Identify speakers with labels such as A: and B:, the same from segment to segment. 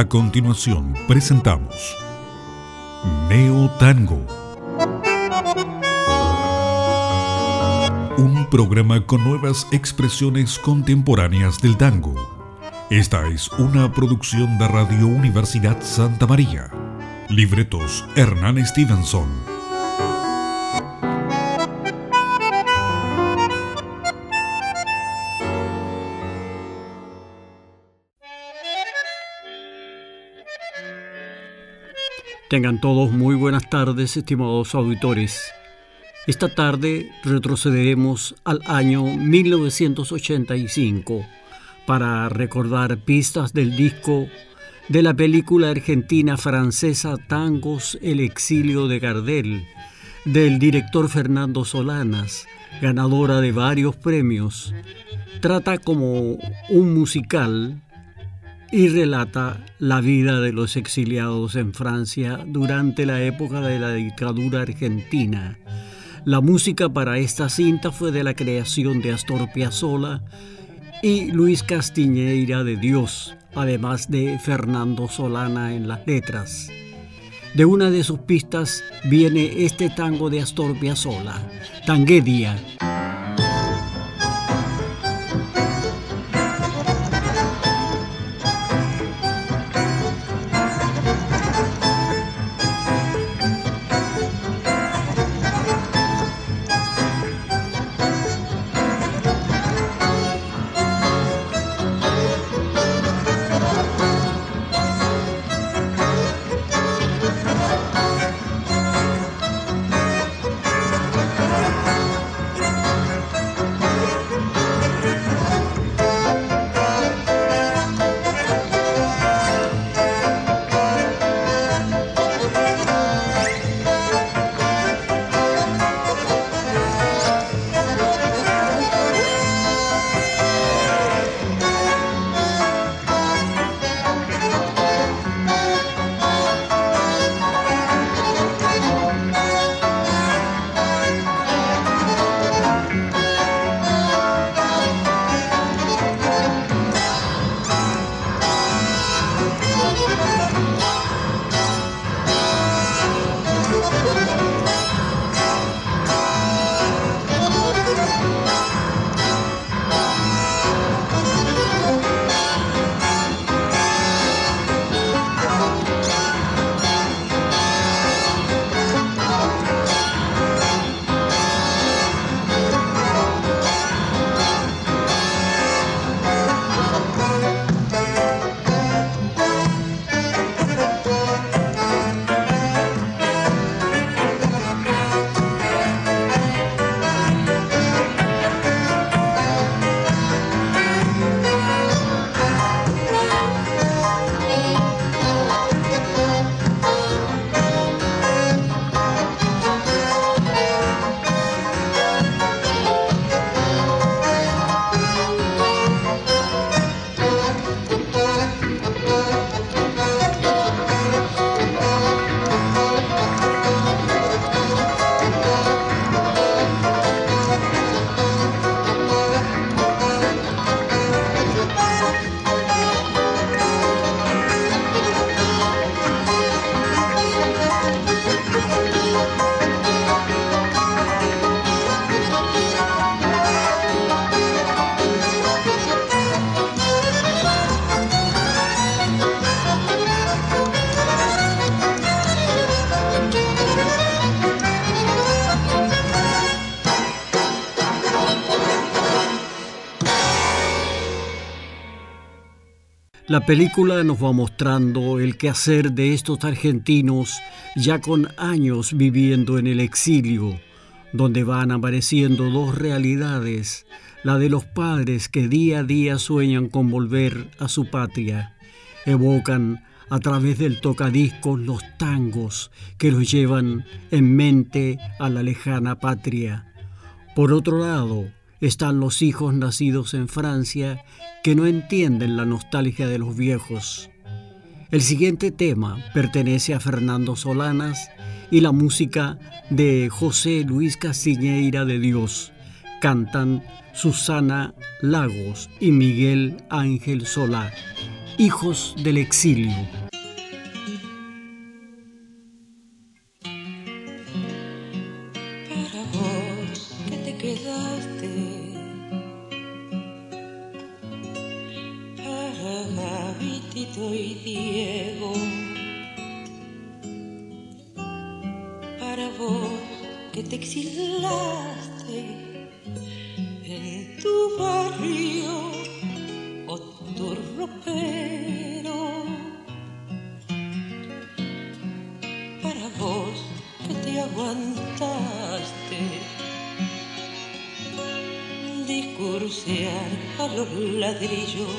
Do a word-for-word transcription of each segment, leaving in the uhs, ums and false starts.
A: A continuación presentamos Neo Tango, un programa con nuevas expresiones contemporáneas del tango. Esta es una producción de Radio Universidad Santa María. Libretos Hernán Stevenson.
B: Tengan todos muy buenas tardes, estimados auditores. Esta tarde retrocederemos al año mil novecientos ochenta y cinco para recordar pistas del disco de la película argentina-francesa Tangos, El exilio de Gardel, del director Fernando Solanas, ganadora de varios premios. Trata como un musical y relata la vida de los exiliados en Francia durante la época de la dictadura argentina. La música para esta cinta fue de la creación de Astor Piazzolla y Luis Castiñeira de Dios, además de Fernando Solana en las letras. De una de sus pistas viene este tango de Astor Piazzolla, Tanguedia. La película nos va mostrando el quehacer de estos argentinos ya con años viviendo en el exilio, donde van apareciendo dos realidades, la de los padres que día a día sueñan con volver a su patria, evocan a través del tocadiscos los tangos que los llevan en mente a la lejana patria. Por otro lado, están los hijos nacidos en Francia que no entienden la nostalgia de los viejos. El siguiente tema pertenece a Fernando Solanas y la música de José Luis Castiñeira de Dios. Cantan Susana Lagos y Miguel Ángel Solá. Hijos del exilio.
C: Para vos que te quedaste, para Gaby, Tito y Diego, para vos que te exilaste en tu barrio o tu ropero, para vos que te aguantaste discursear a los ladrillos,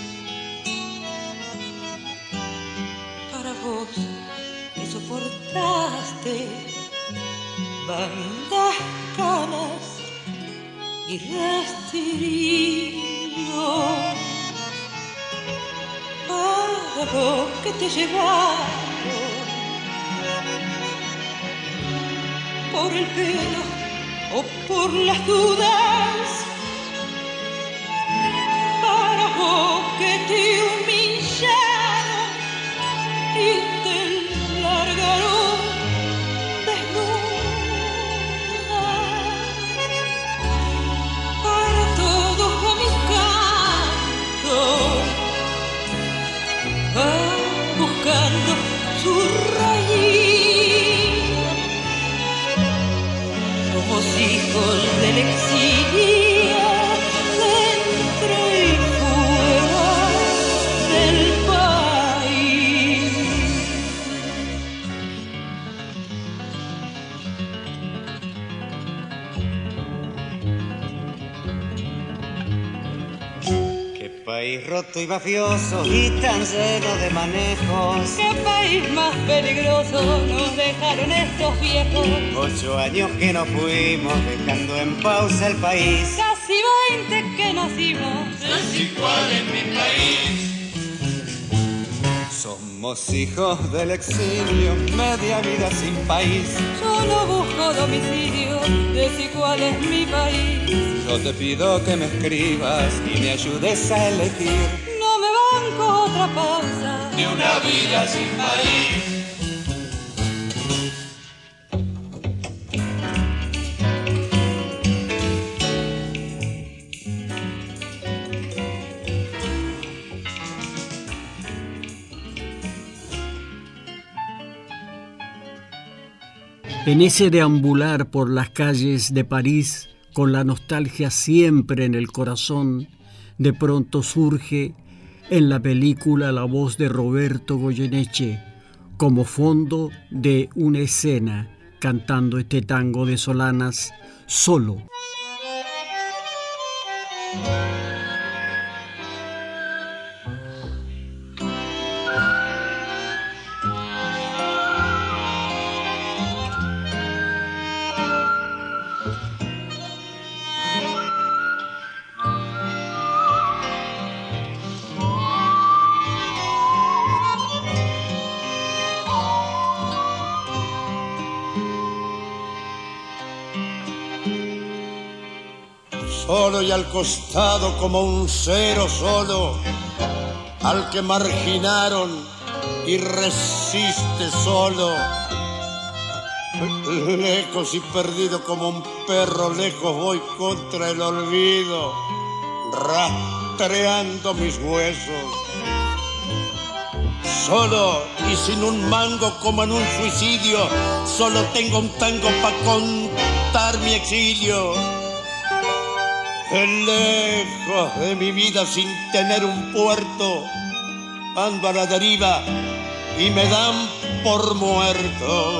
C: para vos que soportaste bandas, canas y rastrillo, para vos que te llevaron por el pelo o por las dudas, para vos que te humillaron y te largaron desnuda, para todos mis cantos van buscando su raíz. Somos hijos del exilio, dentro y fuera del país.
D: Qué país roto y mafioso y tan lleno de manejos.
C: Qué país más peligroso nos dejaron estos viejos.
D: Ocho años que nos fuimos dejando en pausa el país.
C: Casi veinte que nacimos.
E: Desigual en mi país.
D: Somos hijos del exilio, media vida sin país.
C: Yo no busco domicilio, desigual es mi país.
D: Yo te pido que me escribas y me ayudes a elegir.
C: No me banco otra pausa
E: De una vida sin país.
B: En ese deambular por las calles de París, con la nostalgia siempre en el corazón, de pronto surge en la película la voz de Roberto Goyeneche como fondo de una escena cantando este tango de Solanas, Solo.
F: Solo y al costado como un cero solo, al que marginaron y resiste solo. Lejos y perdido como un perro, lejos voy contra el olvido, rastreando mis huesos. Solo y sin un mango como en un suicidio, solo tengo un tango para contar mi exilio. Lejos de mi vida sin tener un puerto, ando a la deriva y me dan por muerto.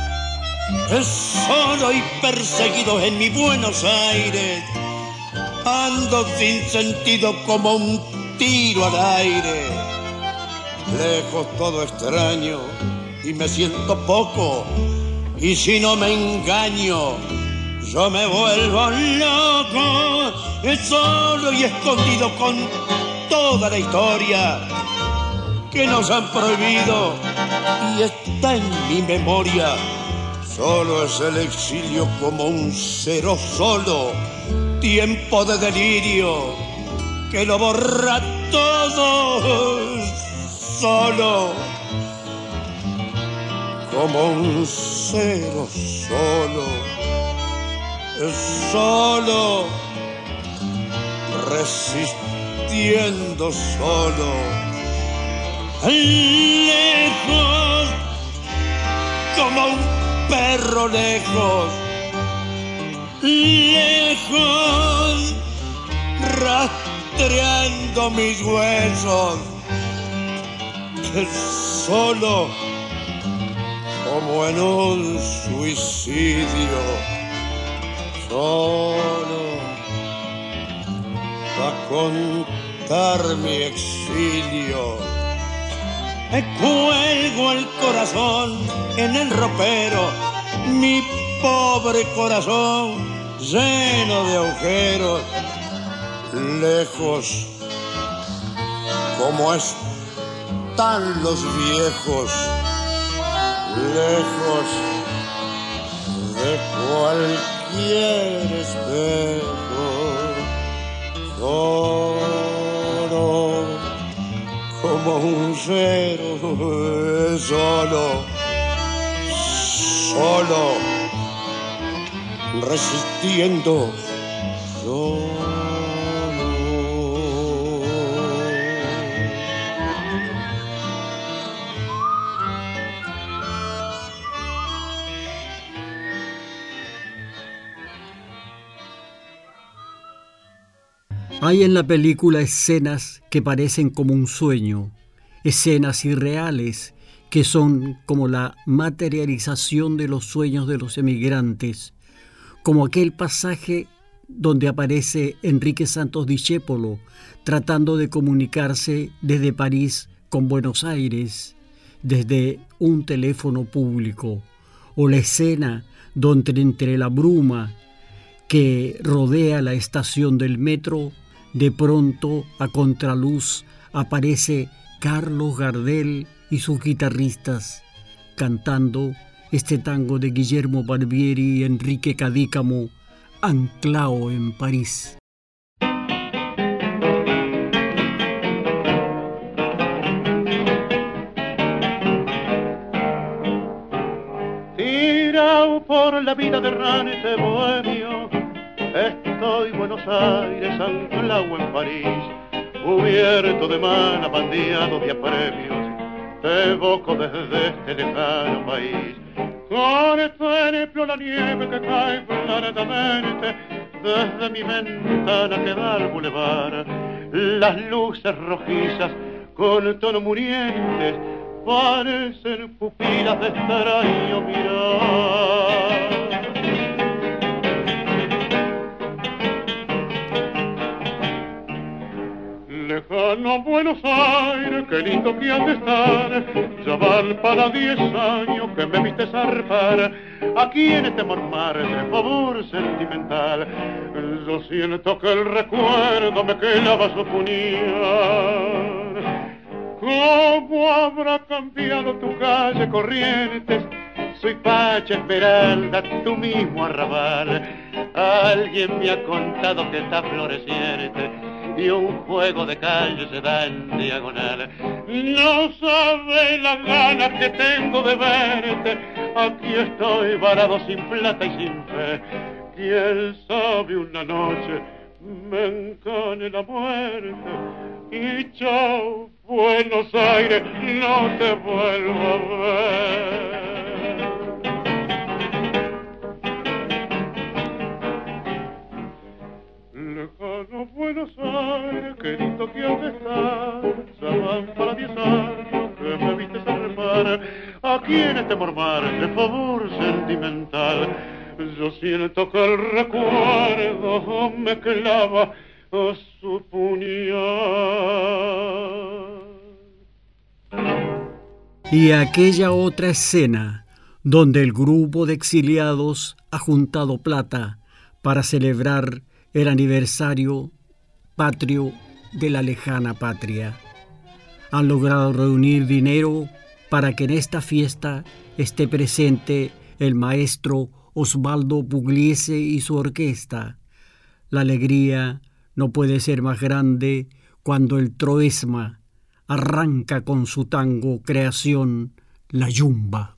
F: Solo y perseguido en mi Buenos Aires, ando sin sentido como un tiro al aire. Lejos todo extraño y me siento poco, y si no me engaño yo me vuelvo loco, solo y escondido con toda la historia que nos han prohibido y está en mi memoria. Solo es el exilio como un cero solo, tiempo de delirio que lo borra todo. solo, como un cero solo, solo, resistiendo solo, lejos, como un perro lejos, lejos, rastreando mis huesos, que solo, como en un suicidio, solo, va a contar mi exilio. Me cuelgo el corazón en el ropero, mi pobre corazón lleno de agujeros, lejos como están los viejos, lejos de cualquier espejo, solo como un cero, solo, solo, resistiendo, solo.
B: Hay en la película escenas que parecen como un sueño, escenas irreales que son como la materialización de los sueños de los emigrantes, como aquel pasaje donde aparece Enrique Santos Discépolo tratando de comunicarse desde París con Buenos Aires, desde un teléfono público, o la escena donde entre la bruma que rodea la estación del metro, de pronto, a contraluz, aparece Carlos Gardel y sus guitarristas cantando este tango de Guillermo Barbieri y Enrique Cadícamo, Anclao en París.
G: Tirao por la vida de errante bohemio, estoy Buenos Aires, anclao en París, cubierto de mana, bandeado de apremios, te evoco desde este lejano país. Contemplo la nieve que cae claramente desde mi ventana que da al bulevar, las luces rojizas con tono murientes parecen pupilas de extraño mirar. Lejano Buenos Aires, qué lindo que han de estar, ya van para diez años que me viste zarpar, aquí en este mormar de favor sentimental, yo siento que el recuerdo me clava su puñal. ¿Cómo habrá cambiado tu calle Corrientes? Soy Pacha Esmeralda, tu mismo arrabal, alguien me ha contado que está floreciente y un juego de calle se da en diagonal. No sabe las ganas que tengo de verte, aquí estoy varado sin plata y sin fe. Quién sabe una noche me encane la muerte y chao Buenos Aires, no te vuelvo a ver. Lejano Buenos Aires, qué lindo que has de estar, ya van para diez años que me viste zarpar, aquí en este mormar de favor sentimental, yo siento que el recuerdo me clava a su puñal.
B: Y aquella otra escena donde el grupo de exiliados ha juntado plata para celebrar el aniversario patrio de la lejana patria. Han logrado reunir dinero para que en esta fiesta esté presente el maestro Osvaldo Pugliese y su orquesta. La alegría no puede ser más grande cuando el troesma arranca con su tango creación La Yumba.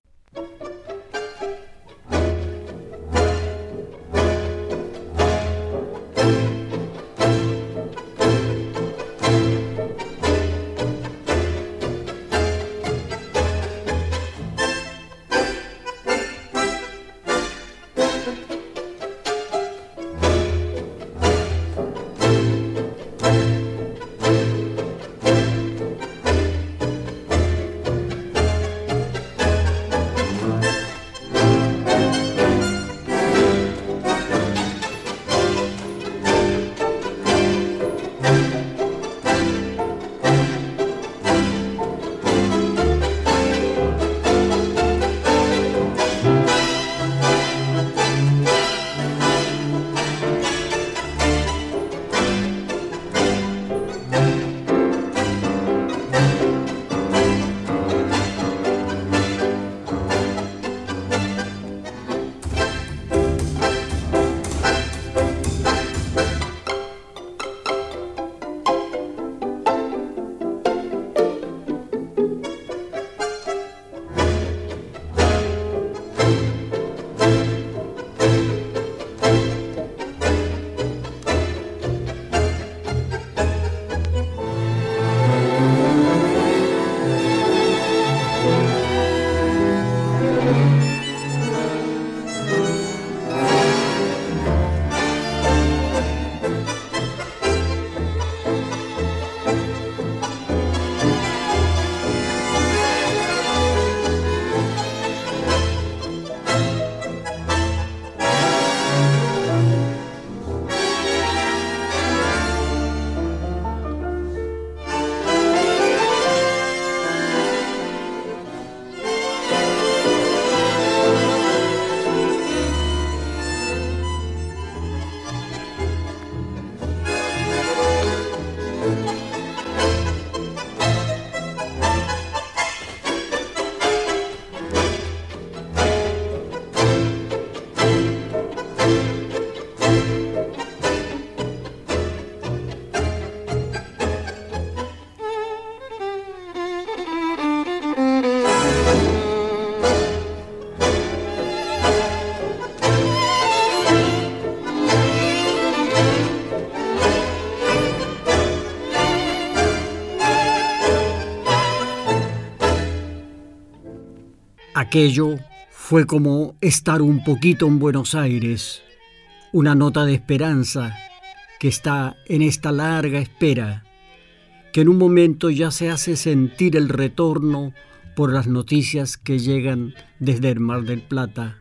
B: Aquello fue como estar un poquito en Buenos Aires, una nota de esperanza que está en esta larga espera, que en un momento ya se hace sentir el retorno por las noticias que llegan desde el Mar del Plata.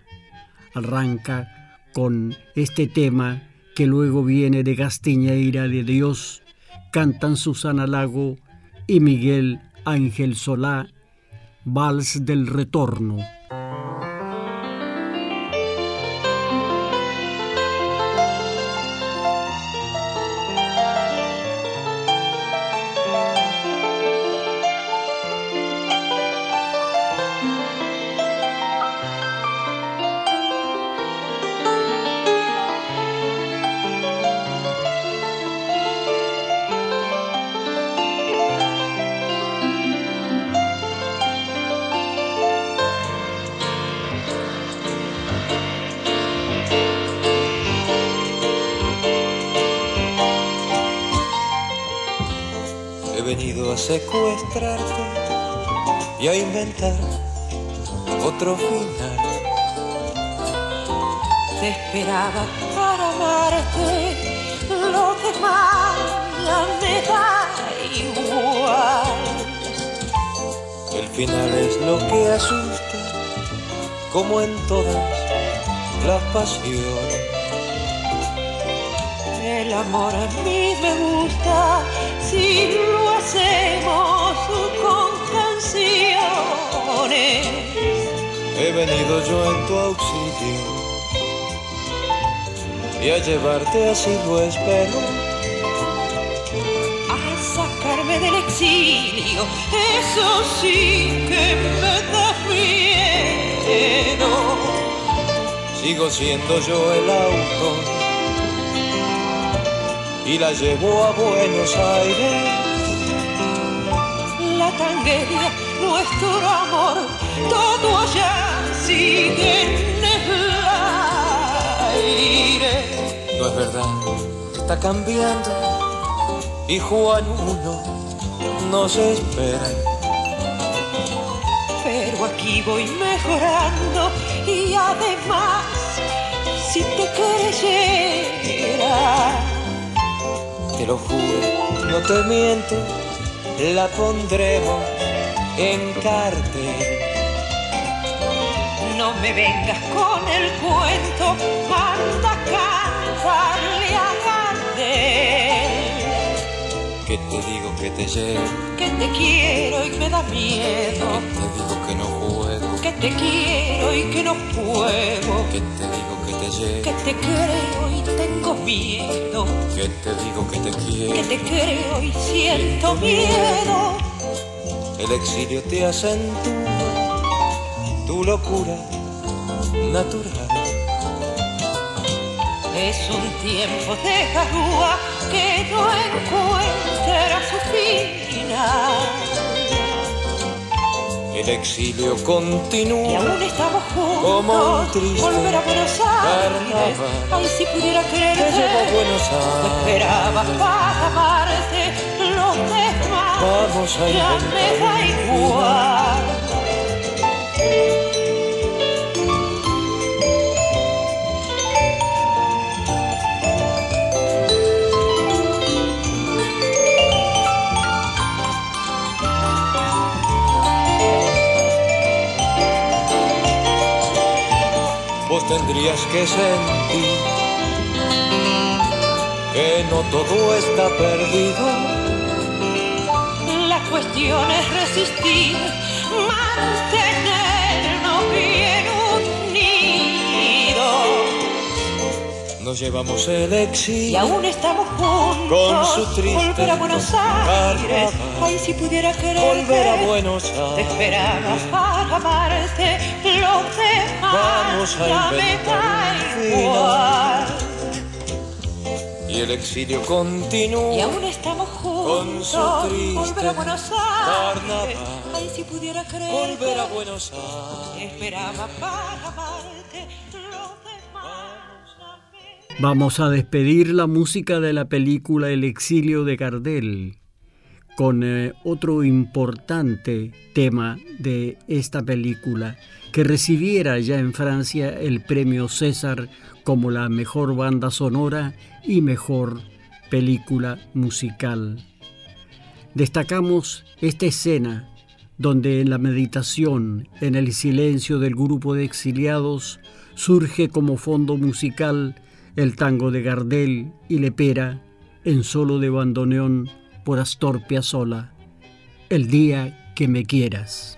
B: Arranca con este tema que luego viene de Castiñeira de Dios, cantan Susana Lago y Miguel Ángel Solá, Vals del Retorno.
H: He venido a secuestrarte y a inventar otro final.
C: Te esperaba para amarte, lo demás ya me da igual.
H: El final es lo que asusta, como en todas las pasiones.
C: El amor a mí me gusta si lo hacemos con canciones.
H: He venido yo en tu auxilio y a llevarte así lo espero,
C: a sacarme del exilio, eso sí que me da miedo.
H: Sigo siendo yo el auto y la llevo a Buenos Aires.
C: tragedia, nuestro amor, todo allá sigue en el aire.
H: No es verdad, está cambiando y Juan uno nos espera.
C: Pero aquí voy mejorando y además, si te creyera,
H: te lo juro, no te miento, la pondremos en cartel.
C: No me vengas con el cuento, manda cantarle a Gardel.
H: Que te digo que te llevo,
C: Que te quiero y me da miedo.
H: te digo que no juego,
C: Que te quiero y que no puedo.
H: que te digo que te llevo,
C: Que te creo y tengo miedo.
H: que te digo que te quiero,
C: Que te creo y siento miedo.
H: el exilio te acentúa tu locura natural.
C: Es un tiempo de garúa que no encuentra su final.
H: El exilio continúa
C: Y aún estamos juntos,
H: como un triste
C: volver a Buenos Aires.
H: carnaval.
C: Ay, si pudiera
H: Te
C: creerte,
H: llevo a Buenos
C: te
H: Aires.
C: esperaba para amarte. Los demás
H: Vamos a
C: ya me da
H: inventar
C: igual.
H: Vos tendrías que sentir que no todo está perdido.
C: La cuestión es resistir, mantenernos bien unidos.
H: Nos llevamos el exilio
C: Y aún estamos juntos,
H: con su triste
C: volver a Buenos Aires.
H: carnaval.
C: Ay, si pudiera quererte,
H: volver a Buenos
C: te
H: Aires.
C: esperaba para amarte. Los demás
H: Vamos a
C: ya me
H: inventar
C: da
H: un
C: igual.
H: Y el exilio continúa
C: Y aún estamos
H: con su
C: juntos,
H: triste
C: volver a Buenos Aires.
H: carnaval.
C: Ay, si pudiera quererte,
H: volver a Buenos Aires.
C: te esperaba para amarte. Los demás ya me...
B: Vamos a despedir la música de la película El exilio de Gardel con eh, otro importante tema de esta película que recibiera ya en Francia el premio César como la mejor banda sonora y mejor película musical. Destacamos esta escena donde en la meditación, en el silencio del grupo de exiliados, surge como fondo musical el tango de Gardel y Lepera en solo de bandoneón por Astor Piazzolla, El día que me quieras.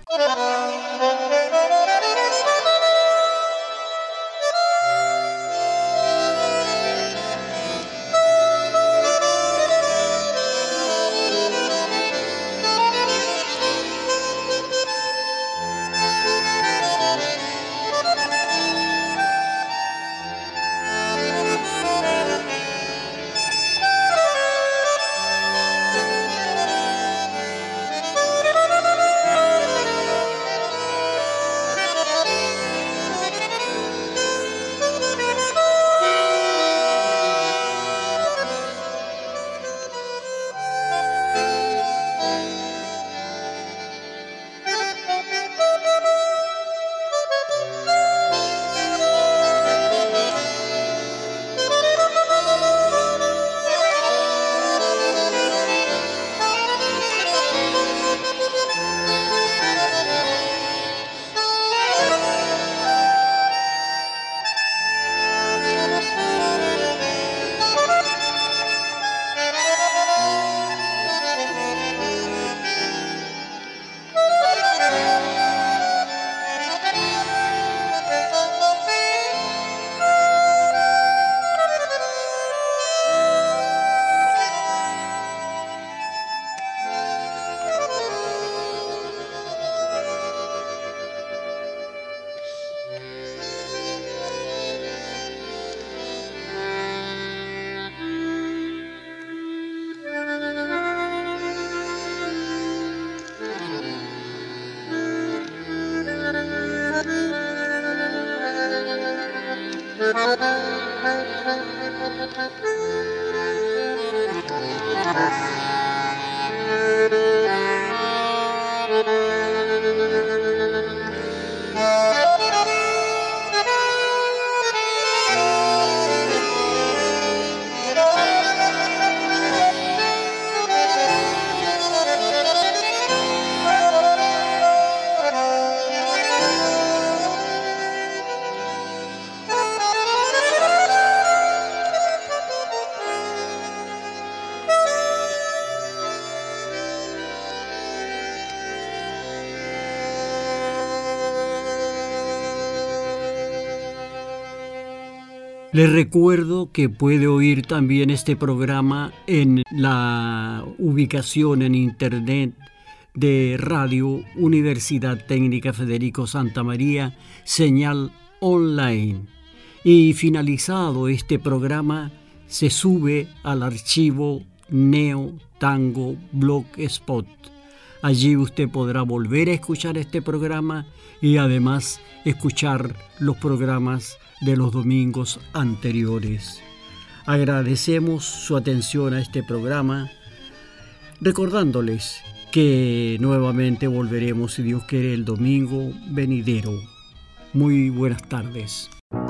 B: Les recuerdo que puede oír también este programa en la ubicación en internet de Radio Universidad Técnica Federico Santa María, señal online. Y finalizado este programa, se sube al archivo Neo Tango Blogspot. Allí usted podrá volver a escuchar este programa y además escuchar los programas de los domingos anteriores. Agradecemos su atención a este programa, recordándoles que nuevamente volveremos, si Dios quiere, el domingo venidero. Muy buenas tardes.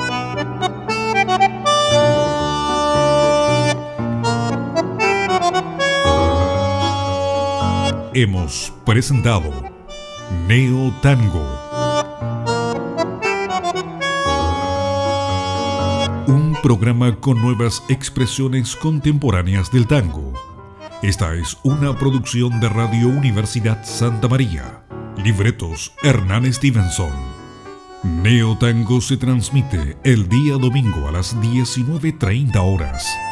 A: Hemos presentado Neo Tango, un programa con nuevas expresiones contemporáneas del tango. Esta es una producción de Radio Universidad Santa María. Libretos Hernán Stevenson. Neo Tango se transmite el día domingo a las diecinueve treinta horas.